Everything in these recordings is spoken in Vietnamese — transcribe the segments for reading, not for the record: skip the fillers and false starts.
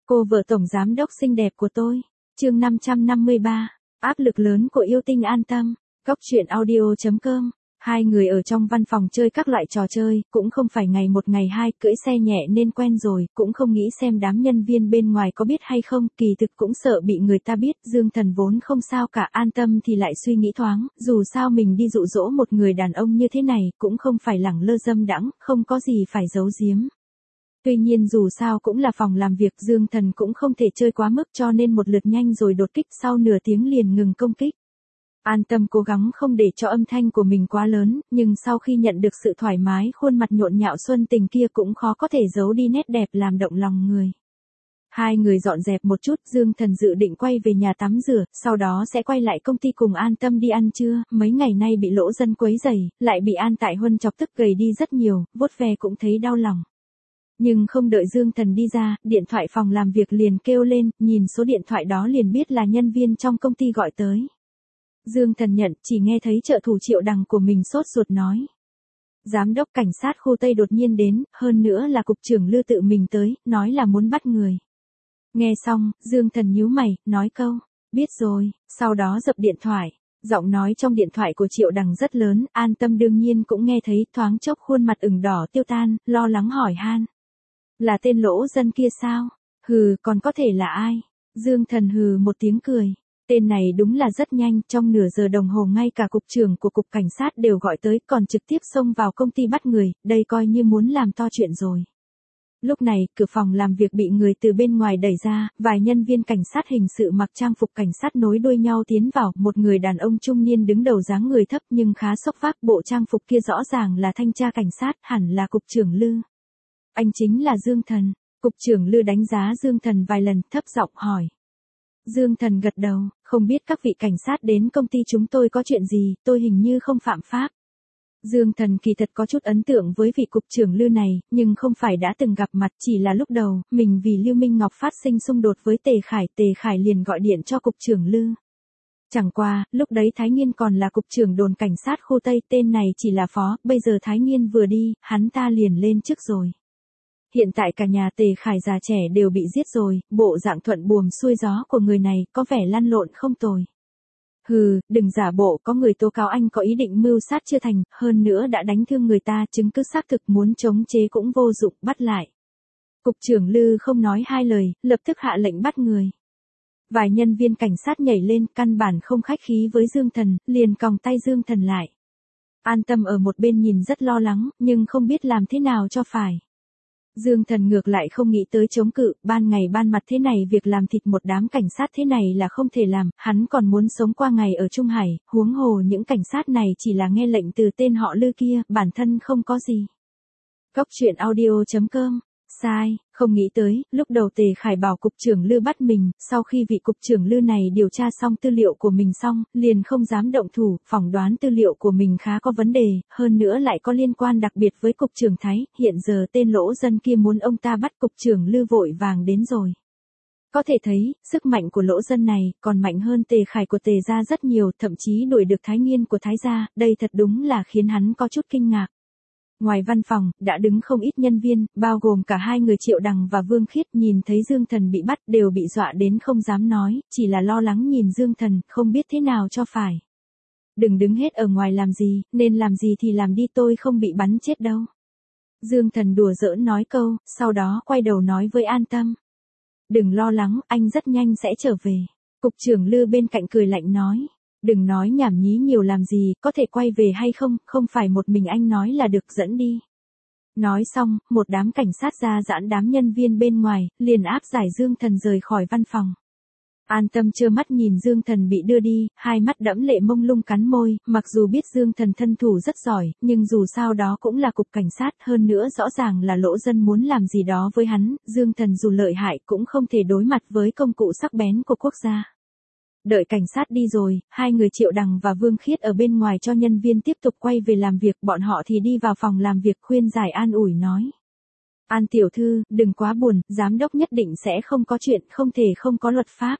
Cô vợ tổng giám đốc xinh đẹp của tôi. Chương 553. Áp lực lớn của yêu tinh An Tâm. Cóc truyện audio.com. Hai người ở trong văn phòng chơi các loại trò chơi, cũng không phải ngày một ngày hai, cưỡi xe nhẹ nên quen rồi, cũng không nghĩ xem đám nhân viên bên ngoài có biết hay không, kỳ thực cũng sợ bị người ta biết, Dương Thần vốn không sao cả, An Tâm thì lại suy nghĩ thoáng, dù sao mình đi dụ dỗ một người đàn ông như thế này, cũng không phải lẳng lơ dâm đãng, không có gì phải giấu giếm. Tuy nhiên dù sao cũng là phòng làm việc, Dương Thần cũng không thể chơi quá mức, cho nên một lượt nhanh rồi đột kích, sau nửa tiếng liền ngừng công kích. An Tâm cố gắng không để cho âm thanh của mình quá lớn, nhưng sau khi nhận được sự thoải mái, khuôn mặt nhộn nhạo xuân tình kia cũng khó có thể giấu đi nét đẹp làm động lòng người. Hai người dọn dẹp một chút, Dương Thần dự định quay về nhà tắm rửa, sau đó sẽ quay lại công ty cùng An Tâm đi ăn trưa, mấy ngày nay bị Lỗ Dân quấy rầy, lại bị An Tại Huân chọc tức gầy đi rất nhiều, vuốt ve cũng thấy đau lòng. Nhưng không đợi Dương Thần đi ra, điện thoại phòng làm việc liền kêu lên, nhìn số điện thoại đó liền biết là nhân viên trong công ty gọi tới. Dương Thần nhận, chỉ nghe thấy trợ thủ Triệu Đằng của mình sốt ruột nói. Giám đốc cảnh sát khu Tây đột nhiên đến, hơn nữa là cục trưởng Lư tự mình tới, nói là muốn bắt người. Nghe xong, Dương Thần nhíu mày, nói câu, biết rồi, sau đó dập điện thoại. Giọng nói trong điện thoại của Triệu Đằng rất lớn, An Tâm đương nhiên cũng nghe thấy, thoáng chốc khuôn mặt ửng đỏ tiêu tan, lo lắng hỏi han. Là tên Lỗ Dân kia sao? Hừ, còn có thể là ai? Dương Thần hừ một tiếng cười. Tên này đúng là rất nhanh, trong nửa giờ đồng hồ ngay cả cục trưởng của cục cảnh sát đều gọi tới, còn trực tiếp xông vào công ty bắt người, đây coi như muốn làm to chuyện rồi. Lúc này, cửa phòng làm việc bị người từ bên ngoài đẩy ra, vài nhân viên cảnh sát hình sự mặc trang phục cảnh sát nối đuôi nhau tiến vào, một người đàn ông trung niên đứng đầu dáng người thấp nhưng khá sốc vác, bộ trang phục kia rõ ràng là thanh tra cảnh sát, hẳn là cục trưởng Lư. Anh chính là Dương Thần. Cục trưởng Lư đánh giá Dương Thần vài lần, thấp giọng hỏi. Dương Thần gật đầu, không biết các vị cảnh sát đến công ty chúng tôi có chuyện gì, tôi hình như không phạm pháp. Dương Thần kỳ thật có chút ấn tượng với vị cục trưởng Lư này, nhưng không phải đã từng gặp mặt, chỉ là lúc đầu, mình vì Lưu Minh Ngọc phát sinh xung đột với Tề Khải liền gọi điện cho cục trưởng Lư. Chẳng qua, lúc đấy Thái Nghiên còn là cục trưởng đồn cảnh sát khu Tây, tên này chỉ là phó, bây giờ Thái Nghiên vừa đi, hắn ta liền lên chức rồi. Hiện tại cả nhà Tề Khải già trẻ đều bị giết rồi, bộ dạng thuận buồm xuôi gió của người này có vẻ lăn lộn không tồi. Hừ, đừng giả bộ, có người tố cáo anh có ý định mưu sát chưa thành, hơn nữa đã đánh thương người ta, chứng cứ xác thực muốn chống chế cũng vô dụng, bắt lại. Cục trưởng Lư không nói hai lời, lập tức hạ lệnh bắt người. Vài nhân viên cảnh sát nhảy lên, căn bản không khách khí với Dương Thần, liền còng tay Dương Thần lại. An Tâm ở một bên nhìn rất lo lắng, nhưng không biết làm thế nào cho phải. Dương Thần ngược lại không nghĩ tới chống cự, ban ngày ban mặt thế này việc làm thịt một đám cảnh sát thế này là không thể làm, hắn còn muốn sống qua ngày ở Trung Hải, huống hồ những cảnh sát này chỉ là nghe lệnh từ tên họ Lư kia, bản thân không có gì. Cóc truyện audio.com. Sai, không nghĩ tới, lúc đầu Tề Khải bảo cục trưởng Lư bắt mình, sau khi vị cục trưởng Lư này điều tra xong tư liệu của mình xong, liền không dám động thủ, phỏng đoán tư liệu của mình khá có vấn đề, hơn nữa lại có liên quan đặc biệt với cục trưởng Thái, hiện giờ tên Lỗ Dân kia muốn ông ta bắt cục trưởng Lư vội vàng đến rồi. Có thể thấy, sức mạnh của Lỗ Dân này, còn mạnh hơn Tề Khải của Tề gia rất nhiều, thậm chí đuổi được Thái Nghiên của Thái gia, đây thật đúng là khiến hắn có chút kinh ngạc. Ngoài văn phòng, đã đứng không ít nhân viên, bao gồm cả hai người Triệu Đằng và Vương Khiết, nhìn thấy Dương Thần bị bắt đều bị dọa đến không dám nói, chỉ là lo lắng nhìn Dương Thần, không biết thế nào cho phải. Đừng đứng hết ở ngoài làm gì, nên làm gì thì làm đi, tôi không bị bắn chết đâu. Dương Thần đùa giỡn nói câu, sau đó quay đầu nói với An Tâm. Đừng lo lắng, anh rất nhanh sẽ trở về. Cục trưởng Lư bên cạnh cười lạnh nói. Đừng nói nhảm nhí nhiều làm gì, có thể quay về hay không, không phải một mình anh nói là được, dẫn đi. Nói xong, một đám cảnh sát ra giãn đám nhân viên bên ngoài, liền áp giải Dương Thần rời khỏi văn phòng. An Tâm trơ mắt nhìn Dương Thần bị đưa đi, hai mắt đẫm lệ mông lung cắn môi, mặc dù biết Dương Thần thân thủ rất giỏi, nhưng dù sao đó cũng là cục cảnh sát, hơn nữa rõ ràng là Lỗ Dân muốn làm gì đó với hắn, Dương Thần dù lợi hại cũng không thể đối mặt với công cụ sắc bén của quốc gia. Đợi cảnh sát đi rồi, hai người Triệu Đằng và Vương Khiết ở bên ngoài cho nhân viên tiếp tục quay về làm việc, bọn họ thì đi vào phòng làm việc khuyên giải an ủi nói. An tiểu thư, đừng quá buồn, giám đốc nhất định sẽ không có chuyện, không thể không có luật pháp.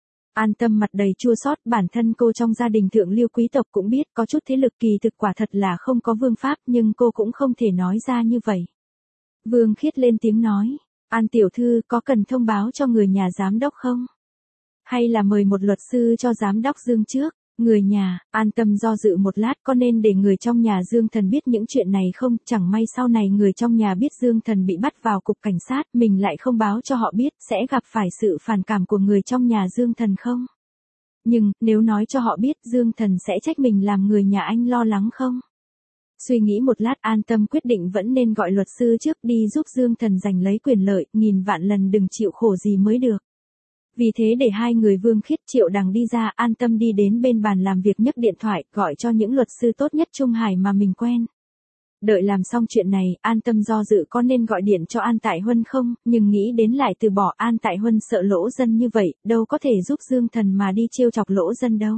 An Tâm mặt đầy chua xót, bản thân cô trong gia đình thượng lưu quý tộc cũng biết có chút thế lực kỳ thực quả thật là không có vương pháp, nhưng cô cũng không thể nói ra như vậy. Vương Khiết lên tiếng nói. An tiểu thư có cần thông báo cho người nhà giám đốc không? Hay là mời một luật sư cho giám đốc Dương trước? Người nhà, An Tâm do dự một lát, có nên để người trong nhà Dương Thần biết những chuyện này không? Chẳng may sau này người trong nhà biết Dương Thần bị bắt vào cục cảnh sát, mình lại không báo cho họ biết, sẽ gặp phải sự phản cảm của người trong nhà Dương Thần không? Nhưng, nếu nói cho họ biết, Dương Thần sẽ trách mình làm người nhà anh lo lắng không? Suy nghĩ một lát, An Tâm quyết định vẫn nên gọi luật sư trước đi giúp Dương Thần giành lấy quyền lợi, nghìn vạn lần đừng chịu khổ gì mới được. Vì thế để hai người Vương Khiết Triệu Đằng đi ra, An Tâm đi đến bên bàn làm việc nhấc điện thoại, gọi cho những luật sư tốt nhất Trung Hải mà mình quen. Đợi làm xong chuyện này, An Tâm do dự có nên gọi điện cho An Tại Huân không, nhưng nghĩ đến lại từ bỏ. An Tại Huân sợ Lỗ Dân như vậy, đâu có thể giúp Dương Thần mà đi trêu chọc Lỗ Dân đâu.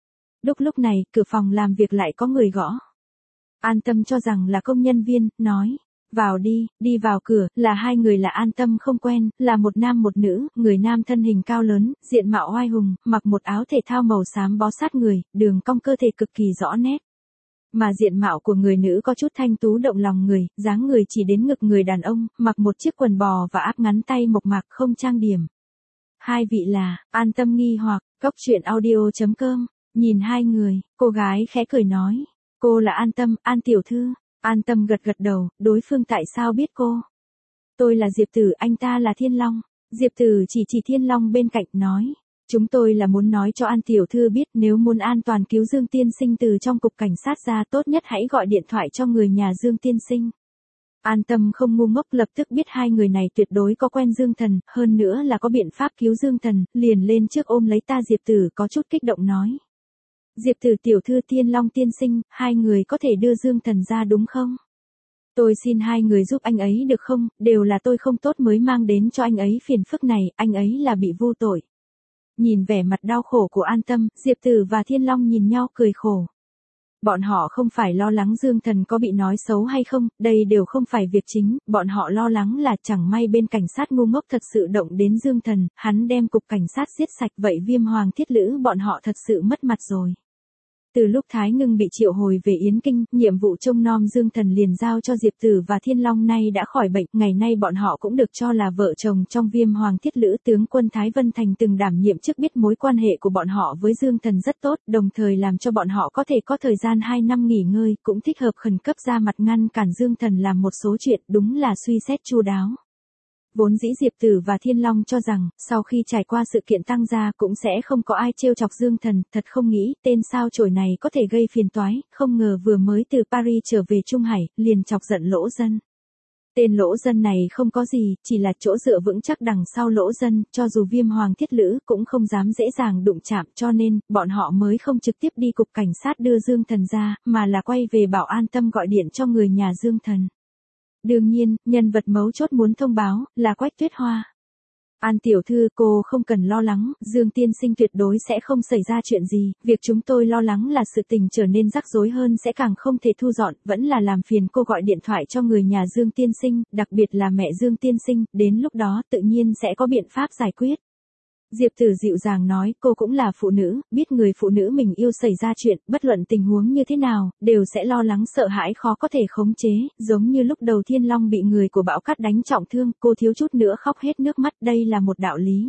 Lúc này, cửa phòng làm việc lại có người gõ. An Tâm cho rằng là công nhân viên, nói. Vào đi, đi vào cửa, là hai người là An Tâm không quen, là một nam một nữ, người nam thân hình cao lớn, diện mạo oai hùng, mặc một áo thể thao màu xám bó sát người, đường cong cơ thể cực kỳ rõ nét. Mà diện mạo của người nữ có chút thanh tú động lòng người, dáng người chỉ đến ngực người đàn ông, mặc một chiếc quần bò và áp ngắn tay mộc mạc không trang điểm. Hai vị là, An Tâm nghi hoặc, cốc truyện audio.com, nhìn hai người, cô gái khẽ cười nói, cô là An Tâm, An tiểu thư. An Tâm gật gật đầu, đối phương tại sao biết cô? Tôi là Diệp Tử, anh ta là Thiên Long. Diệp Tử chỉ Thiên Long bên cạnh nói. Chúng tôi là muốn nói cho An tiểu thư biết, nếu muốn an toàn cứu Dương tiên sinh từ trong cục cảnh sát ra, tốt nhất hãy gọi điện thoại cho người nhà Dương tiên sinh. An Tâm không ngu ngốc, lập tức biết hai người này tuyệt đối có quen Dương Thần, hơn nữa là có biện pháp cứu Dương Thần, liền lên trước ôm lấy ta. Diệp Tử có chút kích động nói. Diệp Tử tiểu thư, Thiên Long tiên sinh, hai người có thể đưa Dương Thần ra đúng không? Tôi xin hai người giúp anh ấy được không, đều là tôi không tốt mới mang đến cho anh ấy phiền phức này, anh ấy là bị vô tội. Nhìn vẻ mặt đau khổ của An Tâm, Diệp Tử và Thiên Long nhìn nhau cười khổ. Bọn họ không phải lo lắng Dương Thần có bị nói xấu hay không, đây đều không phải việc chính, bọn họ lo lắng là chẳng may bên cảnh sát ngu ngốc thật sự động đến Dương Thần, hắn đem cục cảnh sát giết sạch, vậy Viêm Hoàng Thiết Lữ bọn họ thật sự mất mặt rồi. Từ lúc Thái Ngưng bị triệu hồi về Yến Kinh, nhiệm vụ trông nom Dương Thần liền giao cho Diệp Tử và Thiên Long. Nay đã khỏi bệnh, ngày nay bọn họ cũng được cho là vợ chồng trong Viêm Hoàng Thiết Lữ. Tướng quân Thái Vân Thành từng đảm nhiệm chức, biết mối quan hệ của bọn họ với Dương Thần rất tốt, đồng thời làm cho bọn họ có thể có thời gian 2 năm nghỉ ngơi, cũng thích hợp khẩn cấp ra mặt ngăn cản Dương Thần làm một số chuyện, đúng là suy xét chu đáo. Vốn dĩ Diệp Tử và Thiên Long cho rằng, sau khi trải qua sự kiện tăng gia cũng sẽ không có ai trêu chọc Dương Thần, thật không nghĩ, tên sao chổi này có thể gây phiền toái, không ngờ vừa mới từ Paris trở về Trung Hải, liền chọc giận Lỗ Dân. Tên Lỗ Dân này không có gì, chỉ là chỗ dựa vững chắc đằng sau Lỗ Dân, cho dù Viêm Hoàng Thiết Lữ cũng không dám dễ dàng đụng chạm, cho nên, bọn họ mới không trực tiếp đi cục cảnh sát đưa Dương Thần ra, mà là quay về bảo An Tâm gọi điện cho người nhà Dương Thần. Đương nhiên, nhân vật mấu chốt muốn thông báo, là Quách Tuyết Hoa. An tiểu thư, cô không cần lo lắng, Dương tiên sinh tuyệt đối sẽ không xảy ra chuyện gì, việc chúng tôi lo lắng là sự tình trở nên rắc rối hơn sẽ càng không thể thu dọn, vẫn là làm phiền cô gọi điện thoại cho người nhà Dương tiên sinh, đặc biệt là mẹ Dương tiên sinh, đến lúc đó tự nhiên sẽ có biện pháp giải quyết. Diệp Tử dịu dàng nói, cô cũng là phụ nữ, biết người phụ nữ mình yêu xảy ra chuyện, bất luận tình huống như thế nào, đều sẽ lo lắng sợ hãi khó có thể khống chế, giống như lúc đầu Thiên Long bị người của Bão Cát đánh trọng thương, cô thiếu chút nữa khóc hết nước mắt, đây là một đạo lý.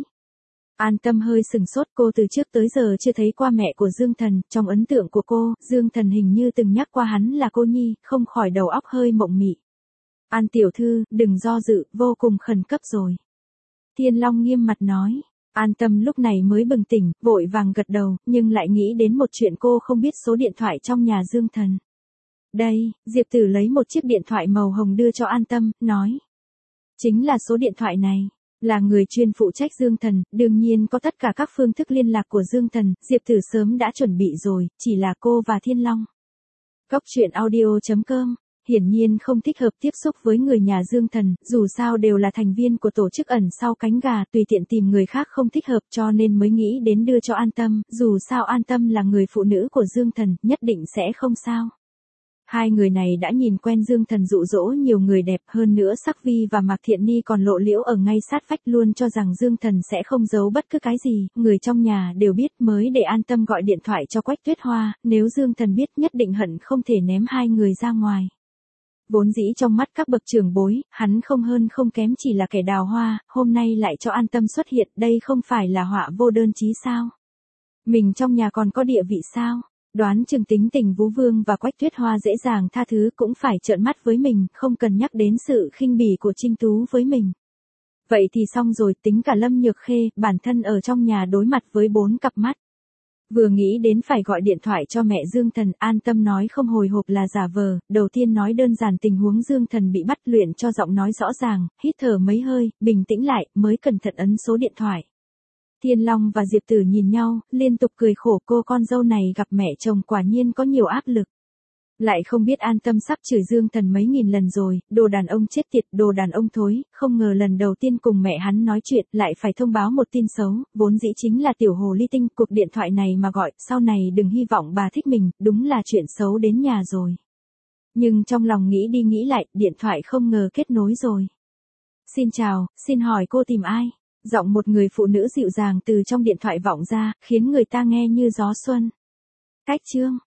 An Tâm hơi sừng sốt, cô từ trước tới giờ chưa thấy qua mẹ của Dương Thần, trong ấn tượng của cô, Dương Thần hình như từng nhắc qua hắn là cô nhi, không khỏi đầu óc hơi mộng mị. An tiểu thư, đừng do dự, vô cùng khẩn cấp rồi. Thiên Long nghiêm mặt nói. An Tâm lúc này mới bừng tỉnh, vội vàng gật đầu, nhưng lại nghĩ đến một chuyện, cô không biết số điện thoại trong nhà Dương Thần. Đây, Diệp Tử lấy một chiếc điện thoại màu hồng đưa cho An Tâm, nói. Chính là số điện thoại này, là người chuyên phụ trách Dương Thần, đương nhiên có tất cả các phương thức liên lạc của Dương Thần, Diệp Tử sớm đã chuẩn bị rồi, chỉ là cô và Thiên Long. Cốc truyện audio.com. Hiển nhiên không thích hợp tiếp xúc với người nhà Dương Thần, dù sao đều là thành viên của tổ chức ẩn sau cánh gà, tùy tiện tìm người khác không thích hợp, cho nên mới nghĩ đến đưa cho An Tâm, dù sao An Tâm là người phụ nữ của Dương Thần, nhất định sẽ không sao. Hai người này đã nhìn quen Dương Thần dụ dỗ nhiều người đẹp, hơn nữa Sắc Vi và Mạc Thiện Ni còn lộ liễu ở ngay sát vách, luôn cho rằng Dương Thần sẽ không giấu bất cứ cái gì, người trong nhà đều biết, mới để An Tâm gọi điện thoại cho Quách Tuyết Hoa, nếu Dương Thần biết nhất định hận không thể ném hai người ra ngoài. Vốn dĩ trong mắt các bậc trưởng bối, hắn không hơn không kém chỉ là kẻ đào hoa, hôm nay lại cho An Tâm xuất hiện, đây không phải là họa vô đơn chí sao? Mình trong nhà còn có địa vị sao? Đoán chừng tính tình Vũ Vương và Quách Tuyết Hoa dễ dàng tha thứ cũng phải trợn mắt với mình, không cần nhắc đến sự khinh bỉ của Trinh Tú với mình. Vậy thì xong rồi, tính cả Lâm Nhược Khê, bản thân ở trong nhà đối mặt với 4 cặp mắt. Vừa nghĩ đến phải gọi điện thoại cho mẹ Dương Thần, An Tâm nói không hồi hộp là giả vờ, đầu tiên nói đơn giản tình huống Dương Thần bị bắt, luyện cho giọng nói rõ ràng, hít thở mấy hơi, bình tĩnh lại, mới cẩn thận ấn số điện thoại. Thiên Long và Diệp Tử nhìn nhau, liên tục cười khổ, cô con dâu này gặp mẹ chồng quả nhiên có nhiều áp lực. Lại không biết An Tâm sắp chửi Dương Thần mấy nghìn lần rồi, đồ đàn ông chết tiệt, đồ đàn ông thối, không ngờ lần đầu tiên cùng mẹ hắn nói chuyện lại phải thông báo một tin xấu, vốn dĩ chính là tiểu hồ ly tinh, cuộc điện thoại này mà gọi, sau này đừng hy vọng bà thích mình, đúng là chuyện xấu đến nhà rồi. Nhưng trong lòng nghĩ đi nghĩ lại, điện thoại không ngờ kết nối rồi. Xin chào, xin hỏi cô tìm ai? Giọng một người phụ nữ dịu dàng từ trong điện thoại vọng ra, khiến người ta nghe như gió xuân. Cách Trương,